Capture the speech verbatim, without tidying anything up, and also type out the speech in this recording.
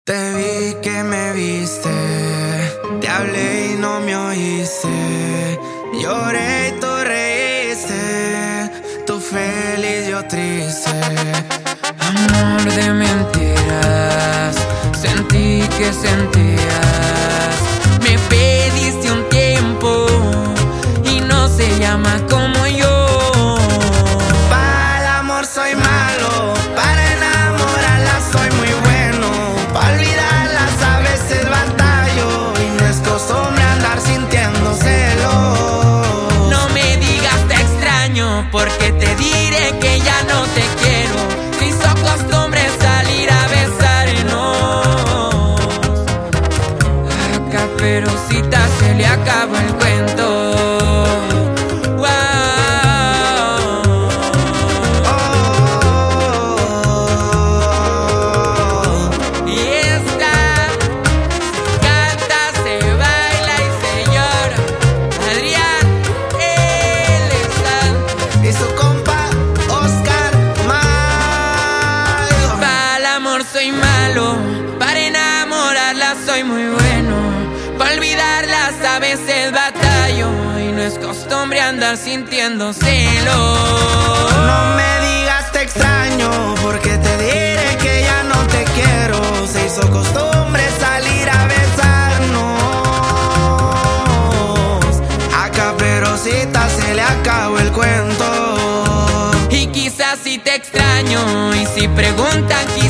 Te vi que me viste, te hablé y no me oíste. Lloré y tú reíste, tú feliz, yo triste. Amor de mentiras, sentí que sentías. Me pediste un tiempo y no se llama como yo. Para el amor soy malo, para enamorarla soy muy bueno. Para olvidarlas a veces batallo y no es costumbre andar sintiendo celos. No me digas te extraño, porque te diré que ya no te quiero. Se hizo costumbre salir a besarnos. A Caperucita se le acabó el cuento. Soy malo, para enamorarla soy muy bueno. Para olvidarlas a veces batallo y no es costumbre andar sintiendo celos. No me digas te extraño, porque te diré que ya no te quiero. Se hizo costumbre salir a besarnos. A Caperucita se le acabó el cuento. Y quizás si te extraño y si preguntan